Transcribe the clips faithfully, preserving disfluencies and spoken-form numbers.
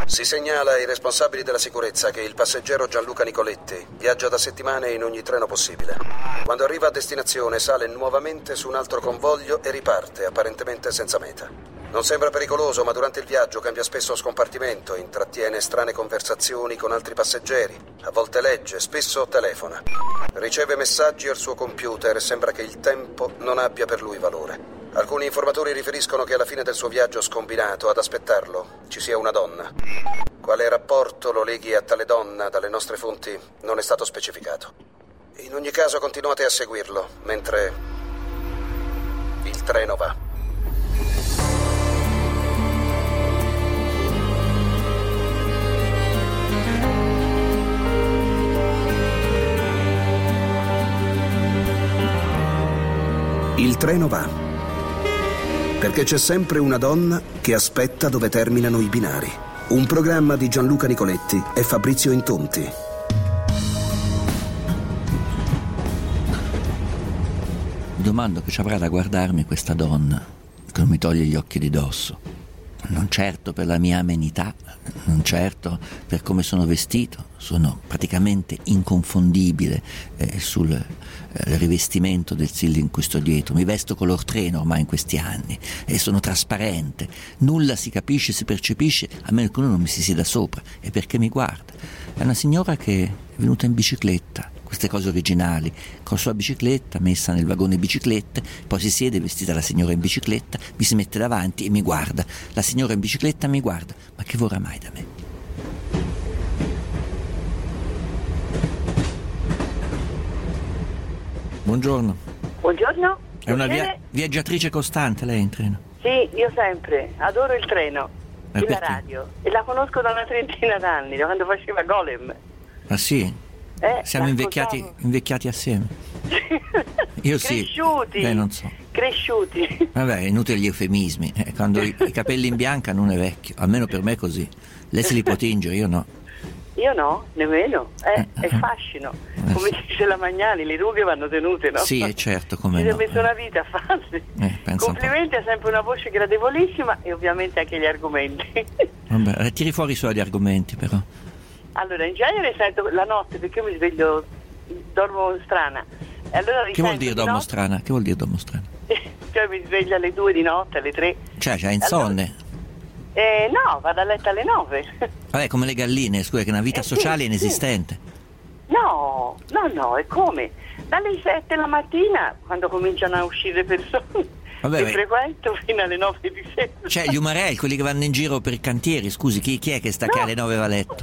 Si segnala ai responsabili della sicurezza che il passeggero Gianluca Nicoletti viaggia da settimane in ogni treno possibile. Quando arriva a destinazione sale nuovamente su un altro convoglio e riparte, apparentemente senza meta. Non sembra pericoloso, ma durante il viaggio cambia spesso scompartimento, intrattiene strane conversazioni con altri passeggeri, a volte legge, spesso telefona. Riceve messaggi al suo computer e sembra che il tempo non abbia per lui valore. Alcuni informatori riferiscono che alla fine del suo viaggio scombinato, ad aspettarlo, ci sia una donna. Quale rapporto lo leghi a tale donna dalle nostre fonti non è stato specificato. In ogni caso continuate a seguirlo, mentre il treno va. Il treno va, perché c'è sempre una donna che aspetta dove terminano i binari. Un programma di Gianluca Nicoletti e Fabrizio Intonti. Mi domando che ci avrà da guardarmi questa donna che non mi toglie gli occhi di dosso. Non certo per la mia amenità, non certo per come sono vestito, sono praticamente inconfondibile eh, sul eh, rivestimento del stile in cui sto dietro. Mi vesto color treno ormai in questi anni e sono trasparente, nulla si capisce, si percepisce a meno che uno non mi si sieda sopra. E perché mi guarda? È una signora che è venuta in bicicletta, queste cose originali, con la sua bicicletta messa nel vagone biciclette, poi si siede vestita la signora in bicicletta, mi si mette davanti e mi guarda. La signora in bicicletta mi guarda, ma che vorrà mai da me? Buongiorno. Buongiorno. È una via- viaggiatrice costante lei in treno? Sì, io sempre, adoro il treno Ma e perché? la radio, e la conosco da una trentina d'anni, da quando faceva Golem. Ah sì? Eh, Siamo invecchiati, invecchiati assieme. Io sì. Cresciuti. Beh, non so. Cresciuti. Vabbè, è inutile gli eufemismi. Eh, quando i, i capelli in bianca non è vecchio, almeno per me è così. Lei se li può tingere, io no. Io no, nemmeno. Eh, Eh, è eh. fascino. Eh, Come sì. dice la Magnani, le rughe vanno tenute, no? Sì, è certo, come Si è no. messo una vita a farli. Eh, pensa un po'. Complimenti, ha sempre una voce gradevolissima e ovviamente anche gli argomenti. Vabbè, eh, tiri fuori i suoi argomenti però. Allora, in genere sento la notte perché io mi sveglio, dormo strana. E allora Che vuol risento dire di domo notte- strana? Che vuol dire domo strana? Cioè mi sveglio alle due di notte, alle tre. Cioè, c'ha insonne. Eh, no, vado a letto alle nove. Vabbè, come le galline, scusa, che è una vita Eh, sì, sociale sì. inesistente. No, no, no, è come? Dalle sette la mattina, quando cominciano a uscire persone, Vabbè, che beh. frequento fino alle nove di sera. Cioè, gli umarell, quelli che vanno in giro per i cantieri, scusi, chi, chi è che sta No. che alle nove va a letto?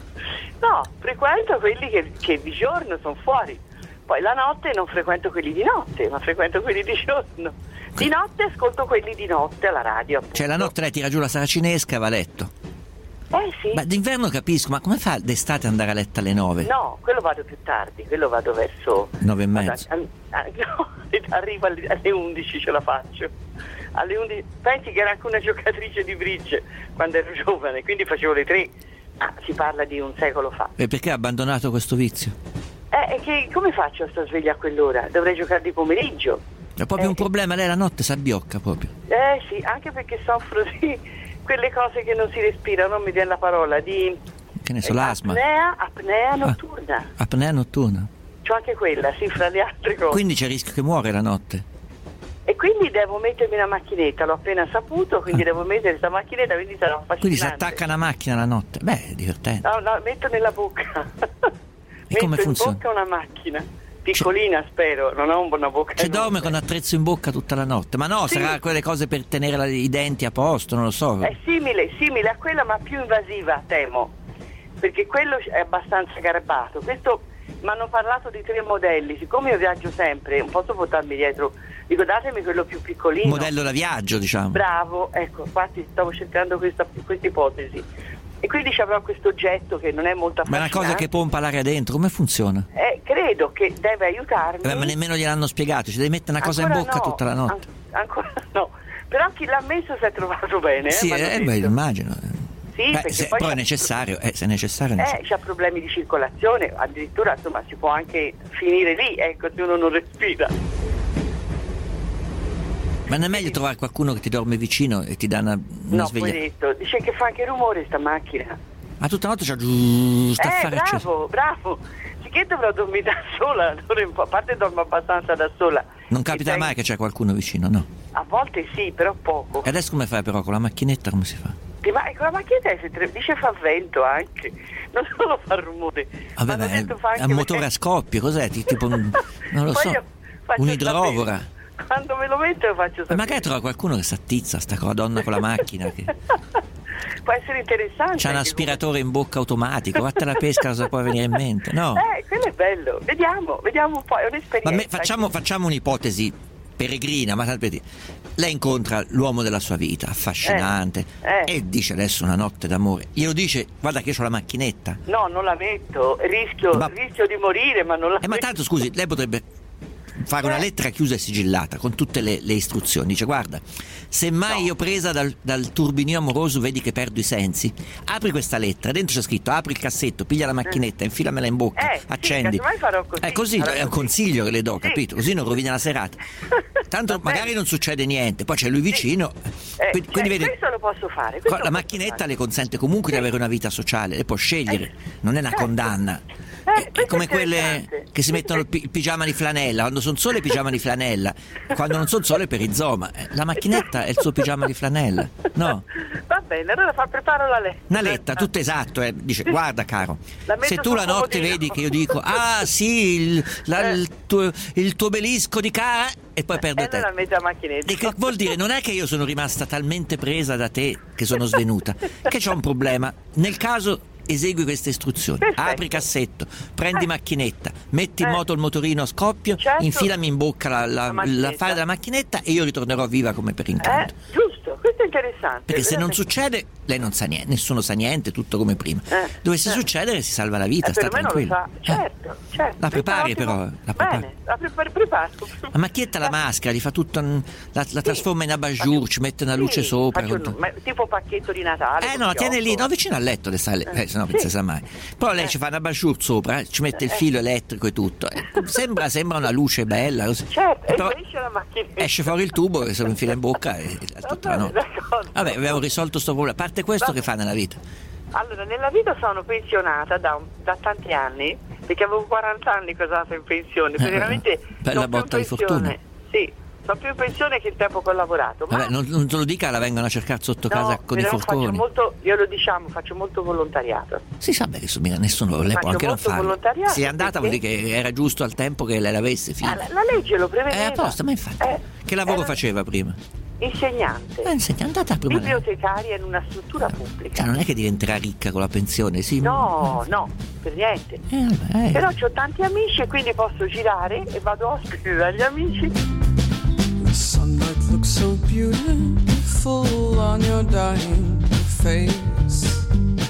No, frequento quelli che, che di giorno sono fuori. Poi la notte non frequento quelli di notte, ma frequento quelli di giorno. Di notte ascolto quelli di notte alla radio. appunto. Cioè, la notte lei tira giù la saracinesca e va a letto. Eh sì. Ma d'inverno capisco, ma come fa d'estate ad andare a letto alle nove? No, quello vado più tardi, quello vado verso... Nove e mezzo. Ah, ah, no, arrivo alle, alle undici, ce la faccio. Alle undici, pensi che ero anche una giocatrice di bridge quando ero giovane, quindi facevo le tre. Ah, si parla di un secolo fa. E perché ha abbandonato questo vizio? Eh, e che, come faccio a stare sveglia a quell'ora? Dovrei giocare di pomeriggio. È proprio Eh, un problema, lei la notte si abbiocca proprio. Eh sì, anche perché soffro di quelle cose che non si respirano, non mi viene la parola, di... Che ne so, eh, l'asma. Apnea, apnea notturna. Ah, apnea notturna. C'ho anche quella, sì, fra le altre cose. Quindi c'è il rischio che muore la notte. E quindi devo mettermi una macchinetta, l'ho appena saputo, quindi Ah. devo mettere questa macchinetta, quindi sarà affascinante. Quindi si attacca una macchina la notte. Beh, è divertente. No, no, metto nella bocca. metto come in funziona? bocca una macchina. Piccolina, spero, non ho una bocca Ci dorme enorme. con attrezzo in bocca tutta la notte. Ma no, Sì. sarà quelle cose per tenere la- i denti a posto, non lo so. È simile, simile a quella, ma più invasiva, temo. Perché quello è abbastanza garbato. Questo mi hanno parlato di tre modelli. Siccome io viaggio sempre, non posso portarmi dietro. Dico, datemi quello più piccolino. Modello da viaggio, diciamo. Bravo, ecco, infatti stavo cercando questa, questa ipotesi. E quindi c'avrò questo oggetto che non è molto Ma è una affascinante. cosa che pompa l'aria dentro, come funziona? Eh, credo che deve aiutarmi. Eh, ma nemmeno gliel'hanno spiegato, ci devi mettere una cosa in Ancora bocca no, tutta la notte. an- ancora no. Però chi l'ha messo si è trovato bene. Sì, eh, m'hanno eh, detto. beh, immagino. Sì, Beh, perché se, poi però è c'ha- necessario, eh, se è necessario è Eh, necessario. c'ha problemi di circolazione, addirittura insomma si può anche finire lì, ecco, se uno non respira. Ma non è meglio trovare qualcuno che ti dorme vicino e ti dà una, una No, sveglia? poveretto, dice che fa anche rumore sta macchina. Ma tutta la notte c'ha giù sta Eh, affare acceso. bravo, bravo. Sicché dovrò dormire da sola, allora un po', a parte dormo abbastanza da sola. Non capita E mai sai- che c'è qualcuno vicino, no? A volte sì, però poco. E adesso come fai però con la macchinetta, come si fa? Sì, ma con la macchinetta si tre- dice fa vento anche, non solo fa rumore. Vabbè, Ma beh, detto fa è anche un motore a vento. scoppio, cos'è? Ti- Tipo un, non lo Poi so, io faccio un'idrovora. sapere. Quando me lo metto lo faccio Ma sapere. magari trova qualcuno che s'attizza, sta con la donna con la macchina, che Può essere interessante. c'ha un anche aspiratore in bocca automatico, vattene alla pesca, cosa può venire in mente, no? Eh, quello è bello. Vediamo, vediamo un po', è un'esperienza. Ma me- facciamo, facciamo un'ipotesi peregrina, ma per dire, lei incontra l'uomo della sua vita, affascinante, Eh, eh. e dice adesso una notte d'amore. Glielo dice, guarda che io ho la macchinetta. No, non la metto, rischio, Ma- rischio di morire, ma non la Eh, ma metto. tanto scusi, lei potrebbe fare una Eh. lettera chiusa e sigillata con tutte le, le istruzioni. Dice, guarda, se mai io presa dal, dal turbinio amoroso vedi che perdo i sensi, apri questa lettera, dentro c'è scritto apri il cassetto, piglia la macchinetta, infilamela in bocca, Eh, sì, accendi. casomai farò così. È così, Farò è un così. consiglio che le do, Sì. capito? Così non rovina la serata. Tanto Va bene. magari non succede niente, poi c'è lui vicino. Eh, quindi, cioè, quindi vede, questo lo posso fare. questo qua- lo la posso macchinetta fare. le consente comunque di Sì. avere una vita sociale, lei può scegliere, Eh, non è una certo. condanna. Eh, È- è questo come è quelle interessante. che si mettono il, pi- il pigiama di flanella, quando sono sole pigiama di flanella, quando non sono sole per rizoma. Eh, La macchinetta è il suo pigiama di flanella, no? Va bene, allora fa, preparo la lettera. Una letta, tutto esatto, eh. Dice, guarda caro, La metto se tu sul la notte comodino. vedi che io dico, ah sì, il, la- Eh. il tuo, il tuo obelisco di cara, e poi perdo E te. allora metto la macchinetta. E che vuol dire? Non è che io sono rimasta talmente presa da te che sono svenuta, che c'ho un problema. Nel caso esegui queste istruzioni, Perfetto. apri cassetto, prendi Eh. macchinetta, metti in Eh. moto il motorino a scoppio, Certo. infilami in bocca la, la, La macchinetta. l'affare della macchinetta e io ritornerò viva come per incanto. Eh, giusto, questo è interessante. Perché se non veramente. succede, lei non sa niente, nessuno sa niente, tutto come prima. Eh, Dovesse eh. succedere, si salva la vita, Eh, sta perlomeno lo tranquillo. sa. Eh. Certo, certo. La prepari Questo è però, ottimo. la prepari. Bene, la preparo, preparo. La macchietta la maschera, gli fa tutta un- la, la trasforma in abajur, ci mette una luce Sì, sopra. faccio con- un- ma- tipo pacchetto di Natale. Eh con no, la tiene lì, fiocco. no, vicino al letto, le sale, eh, se no sì. non si sa mai. Però lei ci fa una abajur sopra, eh, ci mette il filo elettrico e tutto. Eh, sembra, sembra una luce bella. Così. Certo, e Però poi esce la macchinetta. esce fuori il tubo che se lo infila in bocca e e tutta la bene, notte. d'accordo. Vabbè, abbiamo risolto sto problema. A parte questo, Va che fa nella vita? Allora, nella vita sono pensionata da, un- da tanti anni, perché avevo quaranta anni che sono andata in pensione. Eh, Veramente bella sono più in botta di pensione. fortuna. Sì, sono più in pensione che il tempo che ho lavorato. Ma Vabbè, non, non te lo dica, la vengono a cercare sotto casa no, con i però faccio forconi. molto, io lo diciamo, faccio molto volontariato. Si sa beh che su- nessuno, lei può Faccio anche non molto farlo. volontariato, Se è andata vuol perché- dire che era giusto al tempo che lei l'avesse, Ah, fine. la, la legge lo prevedeva. Eh, apposta, ma infatti. Eh, Che lavoro era faceva prima? Insegnante. Eh, insegna, è andata prima lei. Bibliotecaria in una struttura pubblica. Cioè, non è che diventerà ricca con la pensione, sì. No, no, per niente. Eh, vabbè, eh. Però ho tanti amici e quindi posso girare e vado ospite dagli amici. The sunlight looks so beautiful on your dying face.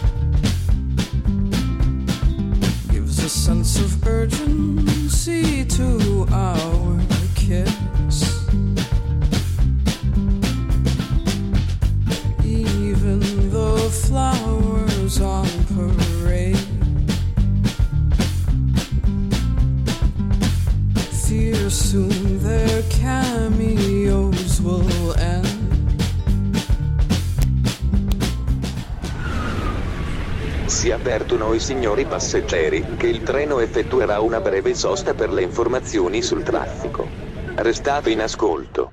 Gives a sense of urgency to our kiss. Even the flowers on parade fear soon their cameos will end. Si avvertono i signori passeggeri che il treno effettuerà una breve sosta per le informazioni sul traffico. Restate in ascolto.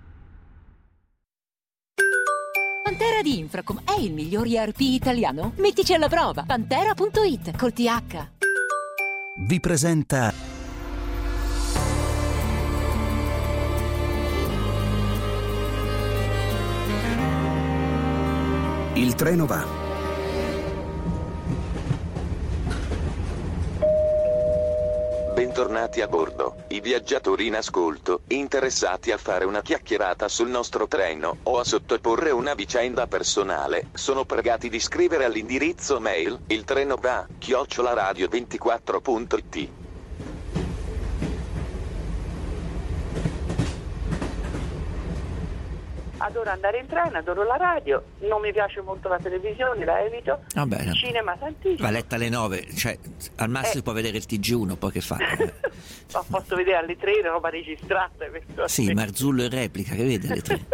Pantera di Infracom è il miglior E R P italiano? Mettici alla prova. Pantera punto it col T H. Vi presenta Il treno va. Bentornati a bordo, i viaggiatori in ascolto, interessati a fare una chiacchierata sul nostro treno o a sottoporre una vicenda personale, sono pregati di scrivere all'indirizzo mail il treno va chiocciola radio ventiquattro punto it. adoro andare in treno, adoro la radio, non mi piace molto la televisione, la evito, Vabbè, il cinema tantissimo. Va letta alle nove, cioè al massimo Eh. può vedere il T G uno, poi che fa? Ma posso vedere alle tre roba registrata. questo Sì, sì. Marzullo in replica, che vede alle tre.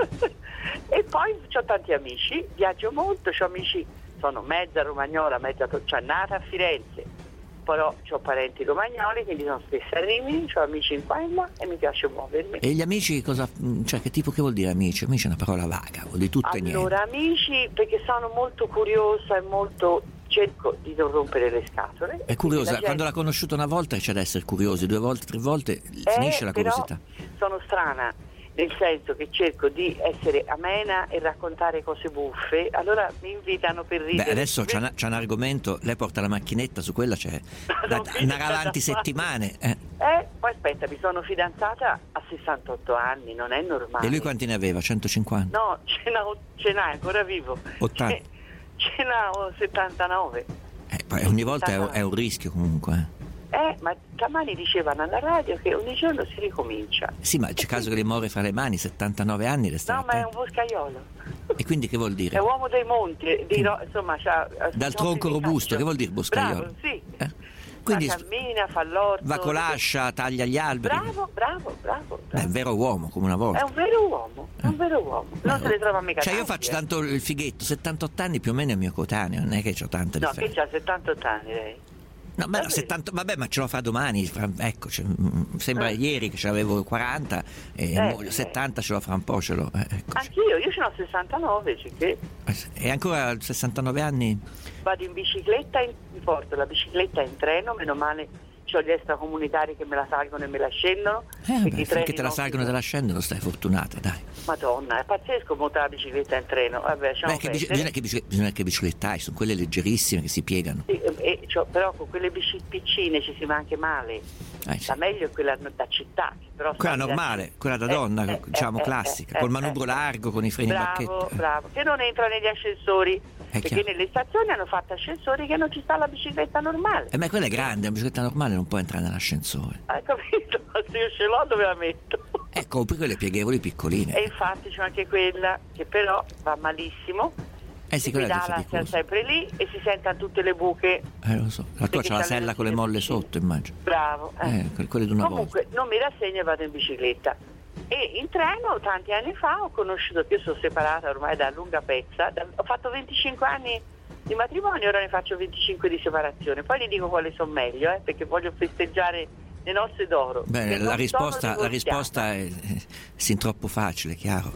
E poi ho tanti amici, viaggio molto, ho amici, sono mezza romagnola, mezza to- cioè nata a Firenze, però ho parenti romagnoli, quindi sono spesso a Rimini, ho amici in qua e là e mi piace muovermi. E gli amici cosa, cioè che tipo, che vuol dire amici? Amici è una parola vaga, vuol dire tutto e niente. Allora, amici, perché sono molto curiosa e molto cerco di non rompere le scatole. È curiosa, La gente- quando l'ha conosciuta una volta c'è da essere curiosi, due volte, tre volte Eh, finisce la però curiosità. sono strana, nel senso che cerco di essere amena e raccontare cose buffe, allora mi invitano per ridere. Beh, adesso c'è, una- c'è un argomento, lei porta la macchinetta, su quella c'è da, Non da mi andare dica avanti da fare. settimane. Eh. Eh, poi aspetta, mi sono fidanzata a sessantotto anni, non è normale. E lui quanti ne aveva? centocinquanta? No, ce n'ha, ce n'ha, è ancora vivo. ottanta. Ce, ce n'ha oh, settantanove. Eh, poi ogni volta è, è un rischio comunque. Eh. Eh, ma stamani dicevano alla radio che ogni giorno si ricomincia. Sì, ma c'è caso che le muore fra le mani, settantanove anni, resta No, ma è un attento. boscaiolo. E quindi che vuol È dire? uomo dei monti, di ro- insomma, c'ha, Dal c'ha un tronco fisicaggio. robusto, che vuol dire boscaiolo? Bravo, sì. Eh? Quindi Ma cammina, fa l'orto. va con l'ascia, taglia gli alberi. Bravo, bravo, bravo. Beh, è un vero uomo, come una È volta. un vero uomo, è un vero uomo. Non se ne trova mica Cioè io tanti, faccio eh. tanto il fighetto, settantotto anni più o meno è mio coetaneo, non è che ho tanta No, che differenza. c'ha settantotto anni lei. No, ma no, Vabbè. settanta, vabbè, ma ce lo fa domani, fra- ecco, cioè, mm, sembra Eh. ieri che ce l'avevo quaranta e Eh, mo- eh. settanta ce l'ho fra un po', ce l'ho. eh, ecco. Anch'io, io ce n'ho sessantanove, sicché E ancora a sessantanove anni? vado in bicicletta, in, mi porto la bicicletta in treno, meno male ho gli extracomunitari che me la salgono e me la scendono. Eh, perché vabbè, i finché treni te la non salgono e si- te la scendono stai fortunata, dai. Madonna, è pazzesco montare la bicicletta in treno. Vabbè, lasciamo Beh, che bici- perdere. bisogna, che bici- bisogna che biciclettai, sono quelle leggerissime che si piegano. Sì, e- e c'ho- però con quelle bici piccine ci si va anche male. Eh, sì. La meglio è quella da città. che Però Quella sai, normale, quella da eh, donna, eh, diciamo eh, classica, eh, col eh, manubrio eh. largo, con i freni a Bravo, bacchetto. bravo, che non entra negli ascensori, perché chiaro. nelle stazioni hanno fatto ascensori che non ci sta la bicicletta normale. Eh, ma quella è grande, una bicicletta normale non può entrare nell'ascensore. Hai capito? Ma se io ce l'ho dove la metto? Eh, compri quelle pieghevoli piccoline. E infatti c'è anche quella che però va malissimo. Eh sì, I quella è pedala faticosa. sempre lì e si sentono tutte le buche. Eh, lo so. La tua Perché c'ha la c'ha sella le con le molle piccine. sotto, immagino. Bravo. Eh, que- quelle di una Comunque non mi rassegno e vado in bicicletta. E in treno tanti anni fa ho conosciuto, io sono separata ormai da lunga pezza, da- ho fatto venticinque anni di matrimonio, ora ne faccio venticinque di separazione. Poi le dico quali sono meglio, eh, perché voglio festeggiare le nozze d'oro. Bene, che la non risposta, sono la divorziata. risposta è, è sin troppo facile, chiaro.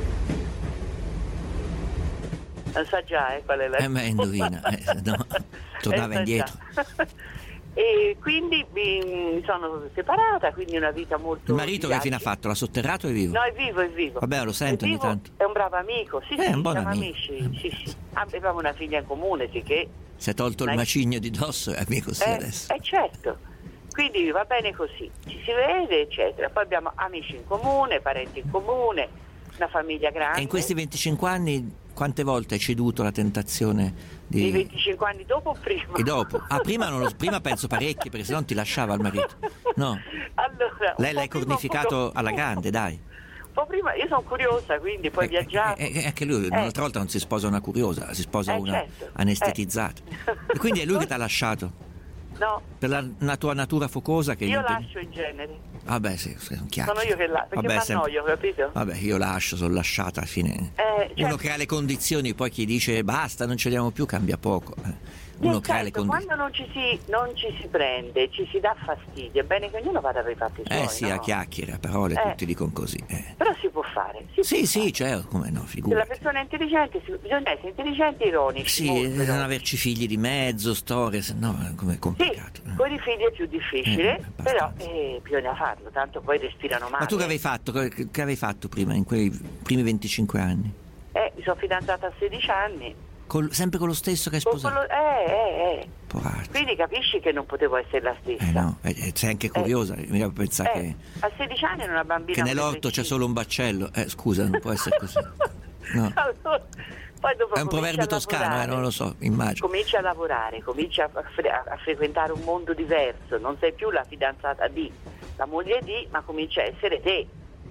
Non sa già eh, qual è la Eh, ma indovina, eh, no, tornava Eh, sa indietro. già. E quindi mi sono separata, quindi una vita molto... Il marito di che fine ha viaggi. fatto? L'ha sotterrato o è vivo? No, è vivo, è vivo. Vabbè, lo sento È ogni vivo, tanto. È un bravo amico, sì, Eh, sì, un buon siamo amico. amici, Eh, sì, sì. sì. Avevamo una figlia in comune, sì che... Si è tolto il Ma- macigno di dosso e amico sì eh, adesso. eh, certo, quindi va bene così, ci si vede, eccetera. Poi abbiamo amici in comune, parenti in comune, una famiglia grande. E in questi venticinque anni quante volte hai ceduto la tentazione I di... venticinque anni dopo o prima? E dopo? Ah, prima, non lo... prima penso parecchi, perché sennò ti lasciava il marito. No, Allora, un lei po' l'hai prima, cornificato un po' alla grande, dai. Un po' prima, io sono curiosa, quindi poi Eh, viaggiamo. eh, eh, anche lui, Eh. l'altra volta non si sposa una curiosa, si sposa Eh, una certo. anestetizzata. Eh. E quindi è lui che ti ha lasciato? No, Per la, la tua natura focosa che... io gli- lascio in genere. Vabbè, sì, sì, un chiacchiere. Sono io che la- perché Vabbè, mi sempre- annoio, capito? Vabbè, io lascio, sono lasciata alla fine. Eh, Uno certo. crea le condizioni, poi chi dice basta, non ce le diamo più, cambia poco. Eh. Uno Eh, crea le certo, condizioni. quando non ci, si, non ci si prende, ci si dà fastidio, è bene che ognuno vada per i fatti suoi. Eh sì, no? a chiacchiere, a parole, Eh. tutti dicono così. eh. Però si può fare. Si Sì, può sì, fare. certo, come no, Se la figurati. persona è intelligente, si- bisogna essere intelligenti e ironici. Sì, molto eh, non ironici. averci figli di mezzo, storie, se no è come Sì, complicato. eh. con i figli è più difficile, Eh, però abbastanza. eh, bisogna farlo, tanto poi respirano male. Ma tu che avevi fatto? Che, che avevi fatto prima, in quei primi venticinque anni? Eh, mi sono fidanzata a sedici anni. Col- sempre con lo stesso che hai Con sposato? quello- eh, eh, eh. Poraccio. Quindi capisci che non potevo essere la stessa. Eh no, eh, eh, sei anche curiosa, mi devo pensare Eh, che, a sedici anni una bambina... che nell'orto c'è solo un baccello. Eh, scusa, non può essere così. No. Allora, poi dopo È un cominci proverbio a toscano, eh, lavorare. non lo so, immagino. Cominci a lavorare, cominci a, fre- a frequentare un mondo diverso, non sei più la fidanzata di, la moglie di, ma cominci a essere te.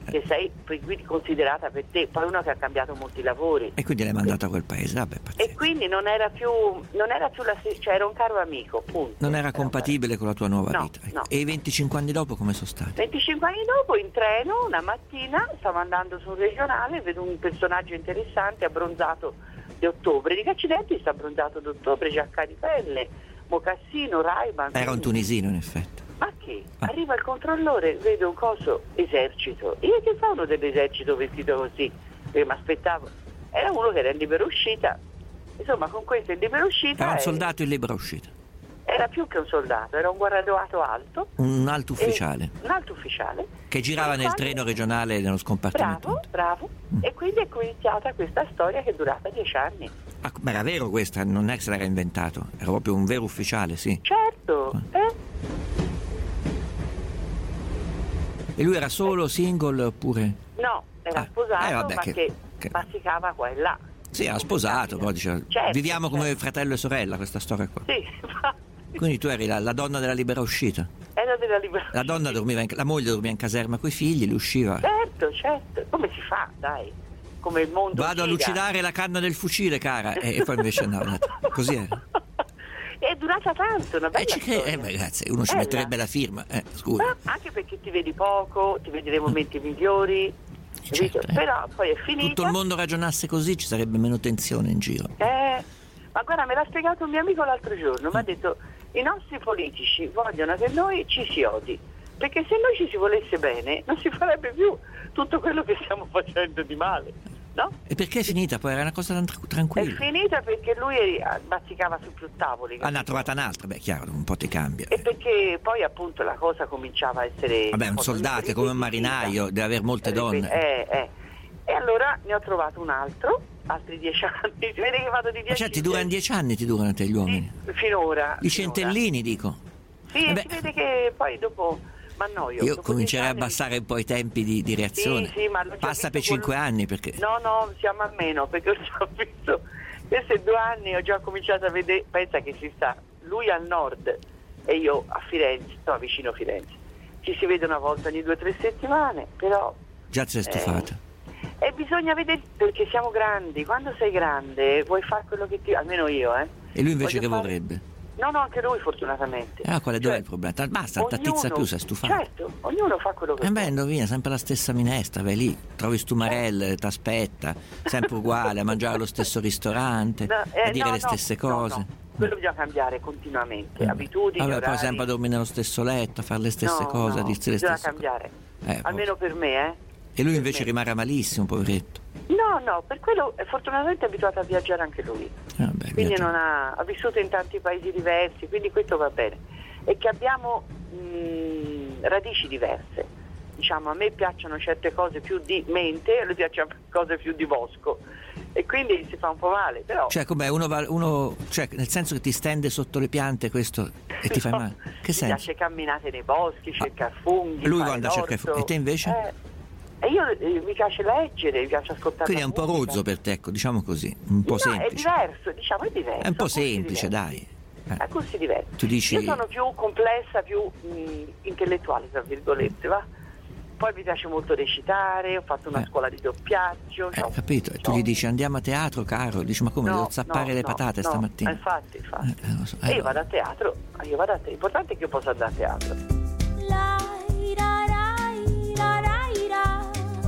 che sei quindi considerata per te, poi uno che ha cambiato molti lavori. E quindi l'hai mandato a quel paese, vabbè, e quindi non era più non era più la stessa, cioè era un caro amico, punto. Non era compatibile con la tua nuova no, vita. No. E i venticinque anni dopo come sono stati? venticinque anni dopo in treno una mattina stavo andando su un regionale, vedo un personaggio interessante abbronzato di ottobre, dico accidenti, sta abbronzato d'ottobre, giacca di pelle, mocassino, Ray-Ban. Era un tunisino in effetti. Ma che? Ah. Arriva il controllore, vedo un coso esercito. Io che fa uno dell'esercito vestito così? Perché mi aspettavo. Era uno che era in libera uscita. Insomma, con questo in libera uscita. Era un e... soldato in libera uscita. Era più che un soldato, era un graduato alto. Un alto ufficiale. Un alto ufficiale. Che girava nel quale... treno regionale nello scompartimento. Bravo, bravo. Mm. E quindi è iniziata questa storia che è durata dieci anni. Ah, ma era vero questa? Non è che se l'era inventato, era proprio un vero ufficiale, sì. Certo, ah. eh? E lui era solo, single oppure? No, era ah. sposato, eh, vabbè, ma che, che, che bazzicava qua e là. Sì, era sposato, poi diceva, certo, viviamo certo. come fratello e sorella, questa storia qua. Sì, quindi tu eri la, la donna della libera uscita. Era della libera La donna dormiva in, la moglie dormiva in caserma coi figli, lui usciva. Certo, certo. Come si fa, dai? Come il mondo Vado gira. a lucidare la canna del fucile, cara. E, e poi invece no, così era. È durata tanto, una bella eh, storia. Eh, beh, grazie, uno ci Bella. metterebbe la firma, eh, scusa. Ma anche perché ti vedi poco, ti vedi nei momenti migliori, certo, eh. però poi è finita. Tutto il mondo ragionasse così, ci sarebbe meno tensione in giro. Eh, ma guarda, me l'ha spiegato un mio amico l'altro giorno, mi ha detto i nostri politici vogliono che noi ci si odi, perché se noi ci si volesse bene non si farebbe più tutto quello che stiamo facendo di male. No? E perché è finita? Poi era una cosa tran- tranquilla. È finita perché lui bazzicava su più tavoli. Ah, ne ha trovata un'altra, beh, chiaro, un po' ti cambia. E perché poi appunto la cosa cominciava a essere... Vabbè, un soldato è come un marinaio, deve avere molte donne. Eh, eh. E allora ne ho trovato un altro, altri dieci anni. Si vede che vado di dieci. Ma cioè, ti durano dieci anni, ti durano te gli uomini? Sì, finora. I finora. centellini, dico. Sì, Vabbè. si vede che poi dopo... Ma no, io, io comincerei a anni... abbassare un po' i tempi di, di reazione. Sì, sì, ma l'ho già passa per visto cinque con... anni perché... No, no, siamo a meno, perché ho già visto questi due anni, ho già cominciato a vedere, pensa che si sta lui al nord e io a Firenze, no, vicino a Firenze. Ci si vede una volta ogni due o tre settimane, però... Già ti sei stufata. Eh, e bisogna vedere, perché siamo grandi, quando sei grande vuoi fare quello che ti... almeno io, eh. E lui invece Voglio che fare... vorrebbe? No, no, anche lui fortunatamente. Ah, quale cioè, dov'è il problema? Basta, non t'attizza più, sei stufato. Certo, ognuno fa quello che Eh beh, vuole. indovina, sempre la stessa minestra, vai lì, trovi stu marelle, t'aspetta, sempre uguale, a mangiare allo stesso ristorante, No, eh, a dire no, le no, stesse no, cose. no. Quello bisogna cambiare continuamente, Eh, abitudini, Vabbè, orari. poi sempre a dormire nello stesso letto, a fare le stesse no, cose, no, a dirsi le bisogna stesse cambiare. cose. Eh, Almeno per me, eh. E lui per invece me. rimarrà malissimo, poveretto. No, no, per quello è fortunatamente abituato a viaggiare anche lui. Ah, beh, Quindi viaggia- non ha, ha vissuto in tanti paesi diversi, quindi questo va bene. E che abbiamo mh, radici diverse. Diciamo, a me piacciono certe cose più di mente, a lui piacciono cose più di bosco. E quindi si fa un po' male, però... Cioè, com'è? Uno, va, uno cioè, nel senso che ti stende sotto le piante questo e ti fai No, male? Che mi senso? piace camminate nei boschi, cercare funghi. Lui fare quando cerca l'orto. funghi. E te invece? Eh, e io eh, mi piace leggere, mi piace ascoltare. Quindi è la un po' musica. rozzo per te, ecco, diciamo così, un po' No, semplice. è diverso, diciamo, è diverso. È un po' a gusti semplice, diversi. dai. Eh. A gusti diversi. Tu dici- Io sono più complessa, più mh, intellettuale, tra virgolette, va? Poi mi piace molto recitare, ho fatto una Eh. scuola di doppiaggio. Eh, cioè, capito? E tu no. gli dici andiamo a teatro, caro. Dici ma come, No, devo zappare no, le no, patate no. stamattina? Eh, infatti, infatti. Eh, eh, lo so. Eh, E io no. vado a teatro, io vado a teatro. L'importante è che io possa andare a teatro. La ira ra ira ra ira.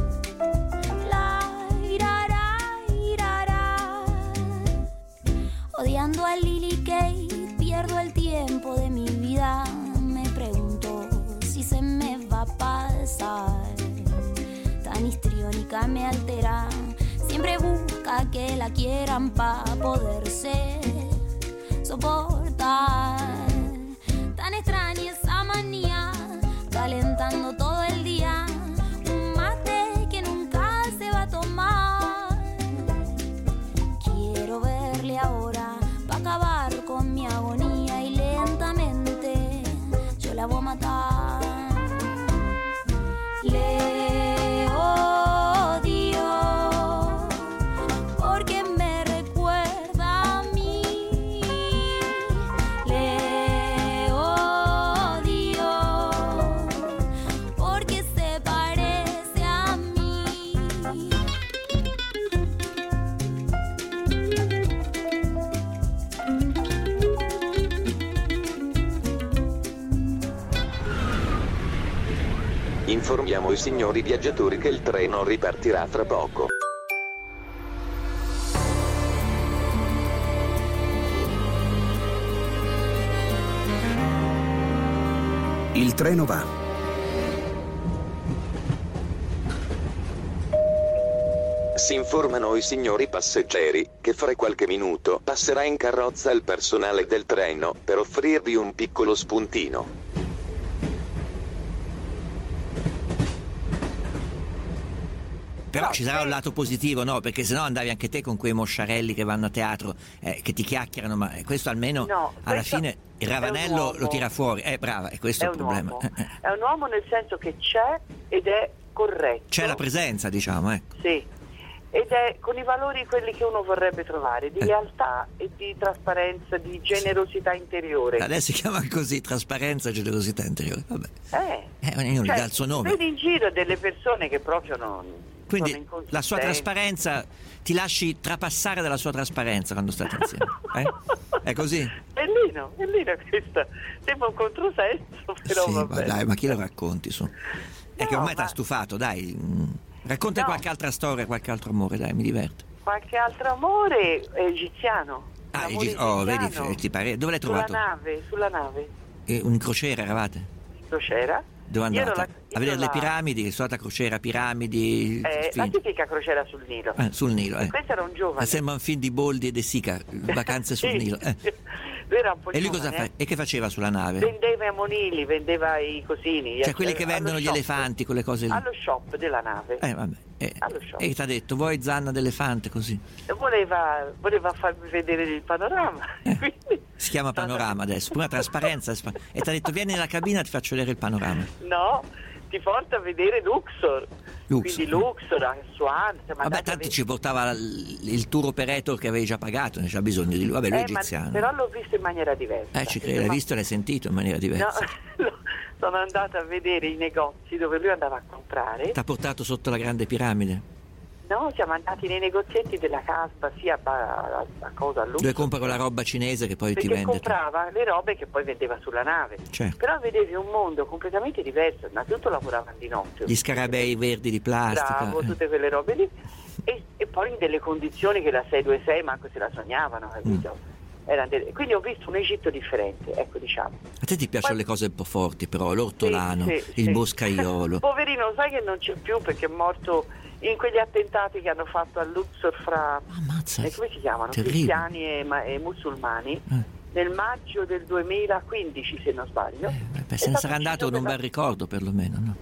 La ira ra ira ra. Odiando a Lily Kate pierdo el tiempo de mi vida. Me pregunto si se me va a pasar. Tan histriónica me altera. Siempre busca que la quieran pa' poderse soportar. Tan extraña esa manía, calentando todo el día. Un mate que nunca se va a tomar. Quiero verle ahora pa' acabar con mi agonía y lentamente yo la voy a matar. Le odio porque me recuerda a mí. Le odio porque se parece a Informiamo i signori viaggiatori che il treno ripartirà tra poco. Il treno va. Si informano i signori passeggeri che fra qualche minuto passerà in carrozza il personale del treno per offrirvi un piccolo spuntino. Però ci sarà un lato positivo, no? Perché sennò andavi anche te con quei mosciarelli che vanno a teatro, eh, che ti chiacchierano, ma questo almeno No, alla questo fine il ravanello è un uomo. lo tira fuori. Eh, brava, e questo è, È il un problema. uomo. Eh, eh. È un uomo nel senso che c'è ed è corretto. C'è la presenza, diciamo, ecco. Sì, ed è con i valori quelli che uno vorrebbe trovare, di Eh. lealtà e di trasparenza, di generosità interiore. Adesso si chiama così, trasparenza e generosità interiore. Vabbè. Eh, Eh, ognuno gli cioè, dà il suo nome. vedi in giro delle persone che proprio non... Quindi sono la sua inconsistenti. trasparenza, ti lasci trapassare dalla sua trasparenza quando state insieme. Eh? È così? Bellino, bellino questo. Sembra un controsenso, però Sì, va ma bene. dai, ma chi lo racconti su? È che No, ormai ti ha ma- stufato, dai. Mm. Racconta No. qualche altra storia, qualche altro amore, dai, mi diverto. Qualche altro amore è egiziano. Ah, L'amore Egi- oh, vedi, egiziano. eh, ti pare... dove l'hai Sulla trovato? nave, sulla nave. Eh, in crociera eravate? Crociera. Dove Io ero andate? la- A vedere io le la- piramidi, solita crociera, piramidi, Eh, la film. tipica crociera sul Nilo. Eh, sul Nilo, eh. Questo era un giovane. Sembra un film di Boldi e De Sica, vacanze sul Sì. Nilo. eh. Lui era un po' E lui cosa giovane, fa? E che faceva sulla nave? Vendeva i monili, vendeva i cosini. Cioè quelli che allo vendono gli shop. elefanti, quelle cose lì. Allo shop della nave. Eh, vabbè. Eh, Allo shop. e ti ha detto, vuoi zanna d'elefante così? E voleva, voleva farmi vedere il panorama. Quindi- Si chiama panorama adesso, prima trasparenza e spa- e ti ha detto vieni nella cabina ti faccio vedere il panorama. No, ti porta a vedere Luxor. Luxor. Quindi Luxor, Aswan. siamo Vabbè, andati a tanto vedere- ci portava l- il tour operator che avevi già pagato, ne c'ha bisogno di lui. Vabbè, lui è Eh, ma- egiziano. però l'ho visto in maniera diversa. Eh, ci credo, l'hai Ma- visto e l'hai sentito in maniera diversa. No, sono andata a vedere i negozi dove lui andava a comprare. Ti ha portato sotto la grande piramide, No, siamo andati nei negozietti della Caspa, sia a, a, a cosa a Luxor. dove compro la roba cinese che poi ti Perché vende. comprava le robe che poi vendeva sulla nave. Certo. Però vedevi un mondo completamente diverso. Innanzitutto lavoravano di notte. Gli scarabei verdi di plastica. Bravo, eh. tutte quelle robe lì. E, e poi in delle condizioni che la sei due sei manco se la sognavano, capito? Mm. Erano delle- Quindi ho visto un Egitto differente, ecco, diciamo. A te ti piacciono Poi- le cose un po' forti, però l'ortolano, Sì, sì, il sì. boscaiolo. Poverino, sai che non c'è più perché è morto in quegli attentati che hanno fatto a Luxor fra Ammazza, eh, come si chiamano? terribile. Cristiani e, ma- e musulmani Eh. nel maggio del duemilaquindici, se non sbaglio. Eh, beh, È se ne stato sarà andato ucciso non per bel ricordo perlomeno, no?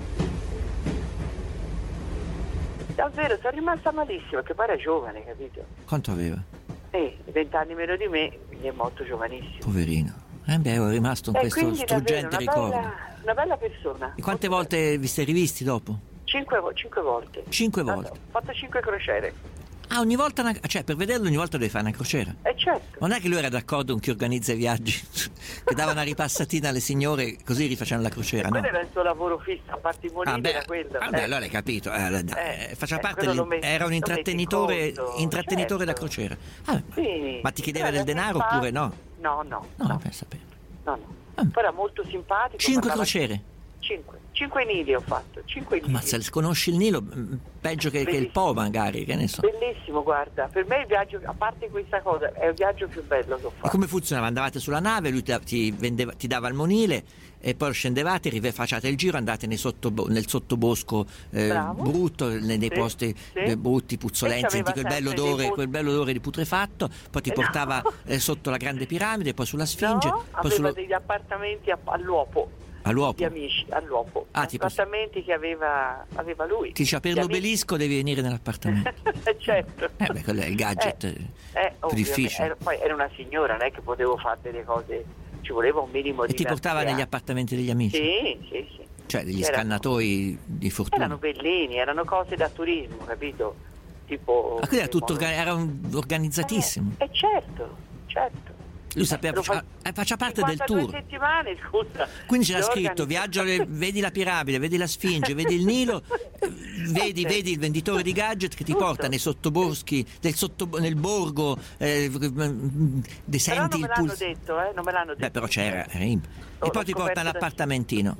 la- Davvero, sono rimasta malissimo, che poi era giovane, capito? Quanto aveva? Eh, vent'anni meno di me, quindi è morto giovanissimo. Poverino. Eh beh, è rimasto in E questo quindi davvero struggente una ricordo. bella, una bella persona. E quante volte vi siete rivisti dopo? Cinque, vo- cinque volte. Cinque Ah, volte. Ho fatto cinque crociere. Ah, ogni volta una... cioè per vederlo ogni volta devi fare una crociera. E certo. Non è che lui era d'accordo con chi organizza i viaggi, che dava una ripassatina alle signore così rifacevano la crociera, no? Quello era il suo lavoro fisso, a parte i monili Ah, beh, era quello. ah, beh, eh. allora hai capito, eh, dai, Eh, eh, faceva eh, parte, quello del- lo metti- era un lo intrattenitore, metti conto, intrattenitore da certo. crociera. Ah, Sì. ma ti chiedeva Era del denaro simpatico. oppure no? No, no. No, no, per sapere. no, no. Ah. Poi era molto simpatico. Cinque parlava- crociere. Cinque. Cinque nidi ho fatto. Cinque nidi. Ma se conosci il Nilo, mm, peggio che, che il Bellissimo. Po magari, che ne so. Bellissimo, guarda. Per me il viaggio, a parte questa cosa, è il viaggio più bello che ho E fatto. come funzionava? Andavate sulla nave, lui ti, ti vendeva- ti dava il monile e poi scendevate, rive- facciate il giro, andate nei sottobo- nel sottobosco eh, Bravo. brutto, nei, nei Sì, posti sì. eh, brutti, puzzolenti, E senti c'aveva quel bello sempre dei odore, mo- quel bello odore di putrefatto, poi ti Eh, portava no. eh, sotto la grande piramide, poi sulla Sfinge, No, poi aveva sullo- degli appartamenti a- all'uopo. all'uopo. Di amici, all'uopo. Ah, tipo- appartamenti che aveva, aveva lui. Ti diceva per Di amici. l'obelisco devi venire nell'appartamento. Eh, certo. Eh beh, quello è il gadget Eh, eh, eh, più ovviamente. difficile. Era- poi era una signora, non è che potevo fare delle cose, ci voleva un minimo E di ti portava grazia. negli appartamenti degli amici? Sì, sì, sì. Cioè degli Era- scannatori di fortuna? Erano bellini, erano cose da turismo, capito? Tipo... Ah, quindi era tutto come- orga- era un- organizzatissimo. Eh, eh, certo, certo. Lui sapeva, Lo fa- fa- eh, faccia parte del cinquantadue tour. settimane, scusa. Quindi c'era Lo scritto: organizzo. viaggio, alle- vedi la piramide, vedi la Sfinge, vedi il Nilo, eh, vedi, Sì. vedi il venditore di gadget che ti Tutto. porta nei sottoboschi, del sotto, nel borgo, eh, mm, Però senti non me il l'hanno pulso. detto, eh, non me l'hanno detto. Beh, però c'era, era in- L'ho- E poi ti l'ho porta scoperto da- all'appartamentino.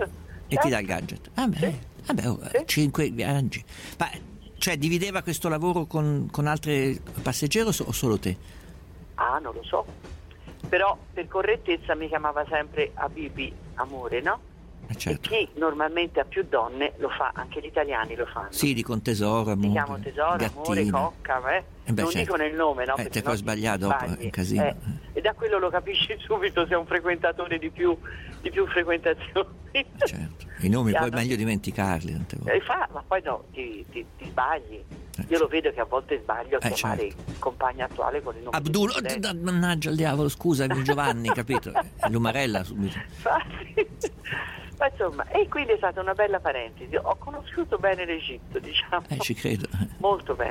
E ti dà il gadget. Ah beh, Sì. vabbè, oh, Sì. cinque viaggi. Ma cioè divideva questo lavoro con, con altri passeggeri o so- o solo te? Ah, non lo so. Però per correttezza mi chiamava sempre Habibi, amore, no? Eh, certo. E chi normalmente ha più donne lo fa, anche gli italiani lo fanno. Sì, dicono tesoro, amore. Si chiamano tesoro, amore, gattina. cocca, eh? Eh beh, non certo. dicono il nome, no? Eh, Perché te no puoi sbagliare dopo, sbagli. è un casino. Eh, e da quello lo capisci subito se è un frequentatore di più, di più frequentazioni. Eh, certo. I nomi Ti poi è hanno- meglio dimenticarli tante volte. Eh, fa, ma poi no, ti, ti- ti sbagli. Eh, Io lo certo. vedo che a volte sbaglio a Eh, chiamare certo. il compagno attuale con il nome. Abdul, di oh, d- mannaggia il diavolo, scusami Giovanni, capito? Eh, Lumarella subito. Infatti. Ma insomma, e quindi è stata una bella parentesi. Ho conosciuto bene l'Egitto, diciamo. Eh, ci credo. Molto bene.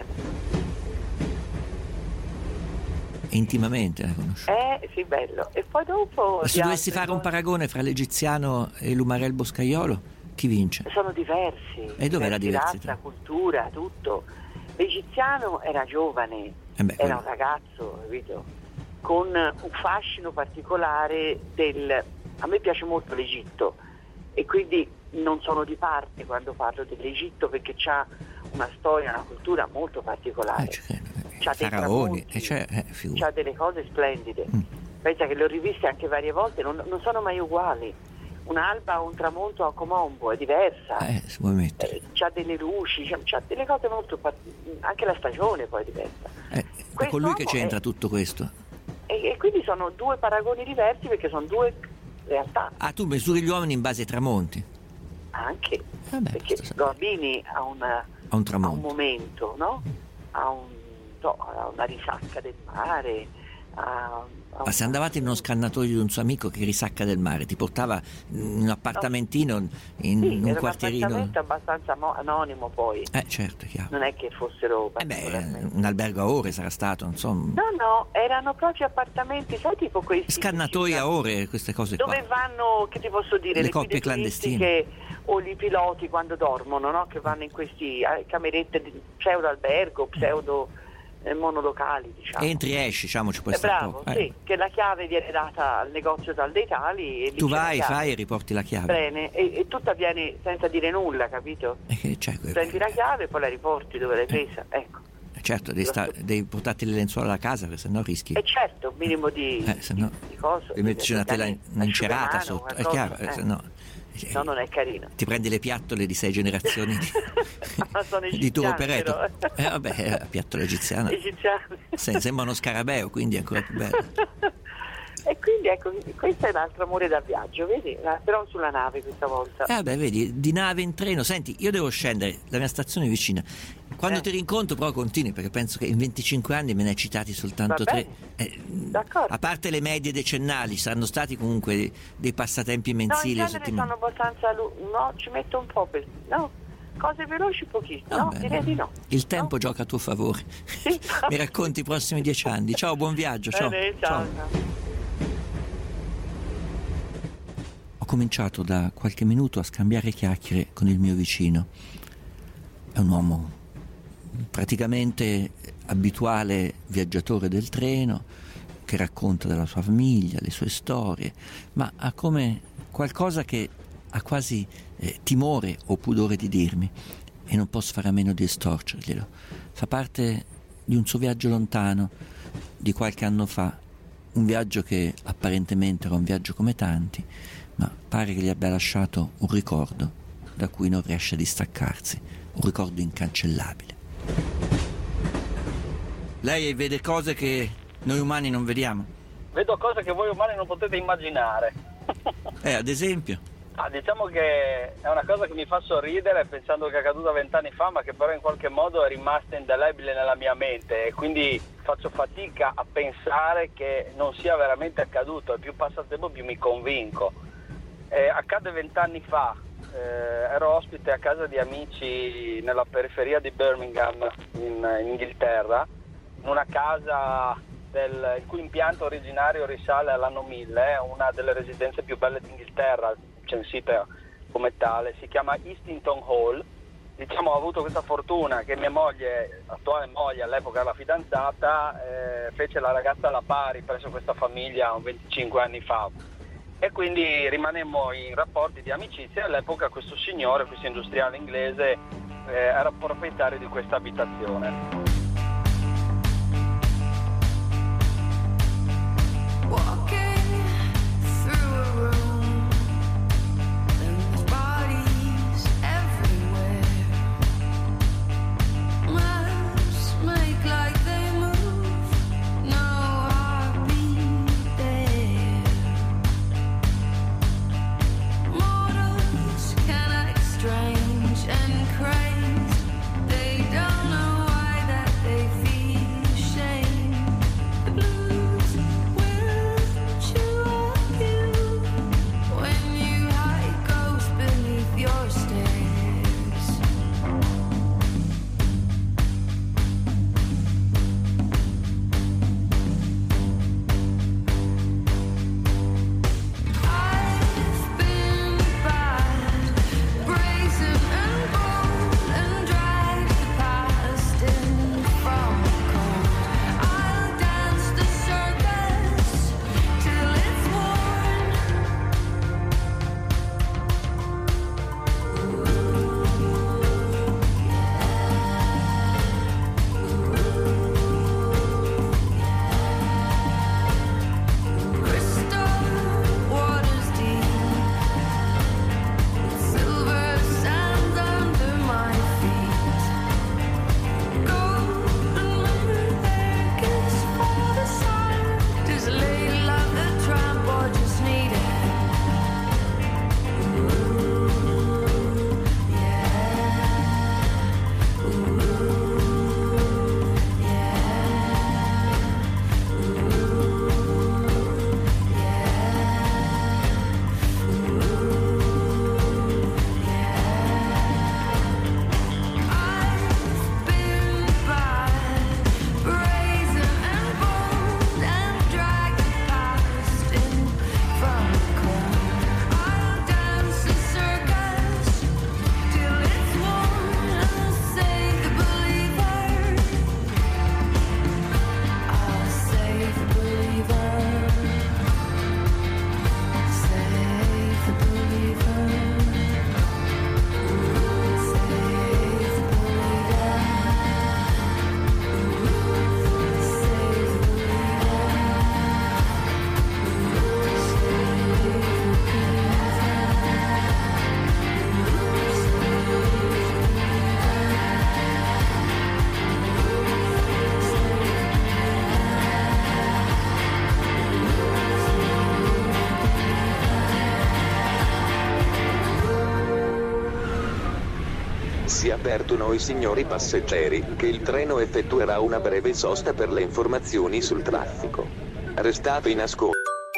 Intimamente la conosco. Eh, sì, bello. E poi dopo... Ma se di dovessi altre fare un cose- paragone fra l'egiziano e l'Umarell Boscaiolo, chi vince? Sono diversi. E dov'è la diversi, diversità? razza, cultura, tutto. L'egiziano era giovane, Eh beh, era quello- un ragazzo, capito? Con un fascino particolare del... A me piace molto l'Egitto e quindi non sono di parte quando parlo dell'Egitto perché c'ha una storia, una cultura molto particolare. Eh, ci credo. C'ha dei Faraoni, tramonti, e cioè, eh, figurati. c'ha delle cose splendide. Mm. Pensa che le ho riviste anche varie volte, non, non sono mai uguali. Un'alba o un tramonto a Comombo è diversa. Eh, si vuoi mettere. Eh, c'ha delle luci, c'ha, c'ha delle cose molto part- anche la stagione poi è diversa. Eh, è Quest'uomo con lui che c'entra è- tutto questo. E, e quindi sono due paragoni diversi perché sono due realtà Ah, tu misuri gli uomini in base ai tramonti. anche. Vabbè, perché questo sa- Garbini ha, una, A un ha tramonto. un momento, no? Ha, un, no, ha una risacca del mare. Ha, ha Ma se un- andavate in uno scannatoio di un suo amico che risacca del mare, ti portava in un appartamentino, in Sì, un era quartierino. un appartamento abbastanza mo- anonimo poi. Eh, certo, è chiaro. Non è che fossero Eh beh, particolarmente- un albergo a ore sarà stato, insomma. No, no, erano proprio appartamenti, sai, tipo quei siti Scannatoi che- a ore, queste cose qua. dove vanno, che ti posso dire, Le le, coppie guide clandestine. turistiche o i piloti quando dormono, no? Che vanno in questi eh, camerette di pseudo albergo, pseudo eh, monolocali, diciamo. Entri e esci, diciamo, ci puoi È stare bravo, poco. Eh. sì, che la chiave viene data al negozio tal dei tali e lì Tu c'è la vai, chiave. fai e riporti la chiave. Bene, e, e tutto avviene senza dire nulla, capito? E che c'è quel- Prendi la chiave e poi la riporti dove l'hai presa, ecco. Certo, devi, sta- devi portarti le lenzuola a casa, perché sennò rischi. E certo, un minimo di, Eh, se no di coso. devi metterci una tela in- incerata asciugamano, sotto, è una chiaro, cosa, eh, eh. se no, No, non è carino. ti prendi le piattole di sei generazioni di, Ma sono di tuo egiziane, operetto. però. Eh, vabbè, è la piattola egiziana. Egiziani. Se- sembra uno scarabeo, quindi è ancora più bello. E quindi ecco, questo è l'altro amore da viaggio, vedi? La- Però sulla nave questa volta. Eh vabbè, vedi, di nave in treno. Senti, io devo scendere, la mia stazione è vicina. Quando Eh. ti rincontro però continui, perché penso che in venticinque anni me ne hai citati soltanto Va tre. bene. Eh, D'accordo. a parte le medie decennali, saranno stati comunque dei, dei passatempi No, in mensili o genere settimanali. sono abbastanza... lu- no, ci metto un po' per... No, cose veloci pochissimo. No, Vabbè, direi di no. Il tempo No? gioca a tuo favore. Sì. Mi racconti i prossimi dieci anni. Ciao, buon viaggio. Ciao. Bene, ciao. ciao. Ho cominciato da qualche minuto a scambiare chiacchiere con il mio vicino. È un uomo praticamente abituale viaggiatore del treno che racconta della sua famiglia, le sue storie, ma ha come qualcosa che ha quasi eh, timore o pudore di dirmi e non posso fare a meno di estorcerglielo. Fa parte di un suo viaggio lontano di qualche anno fa, un viaggio che apparentemente era un viaggio come tanti, ma pare che gli abbia lasciato un ricordo da cui non riesce a distaccarsi, un ricordo incancellabile. Lei vede cose che noi umani non vediamo? Vedo cose che voi umani non potete immaginare. Eh, ad esempio? Ah, diciamo che è una cosa che mi fa sorridere pensando che è accaduta vent'anni fa, ma che però in qualche modo è rimasta indelebile nella mia mente e quindi faccio fatica a pensare che non sia veramente accaduto e più passa il tempo più mi convinco. Eh, accade vent'anni fa, eh, ero ospite a casa di amici nella periferia di Birmingham in, in Inghilterra, in una casa del, il cui impianto originario risale all'anno mille, una delle residenze più belle d'Inghilterra, censita come tale, si chiama Eastington Hall. Diciamo, ho avuto questa fortuna che mia moglie, attuale moglie, all'epoca la fidanzata, eh, fece la ragazza alla pari presso questa famiglia un venticinque anni fa. e quindi rimanemmo in rapporti di amicizia. All'epoca questo signore, questo industriale inglese, eh, era proprietario di questa abitazione. Si avvertono i signori passeggeri che il treno effettuerà una breve sosta per le informazioni sul traffico. Restate in ascolto.